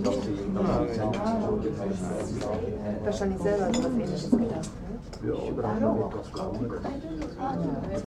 Wahrscheinlich selber so was Ähnliches gedacht. Ne? Ja, oder haben wir etwas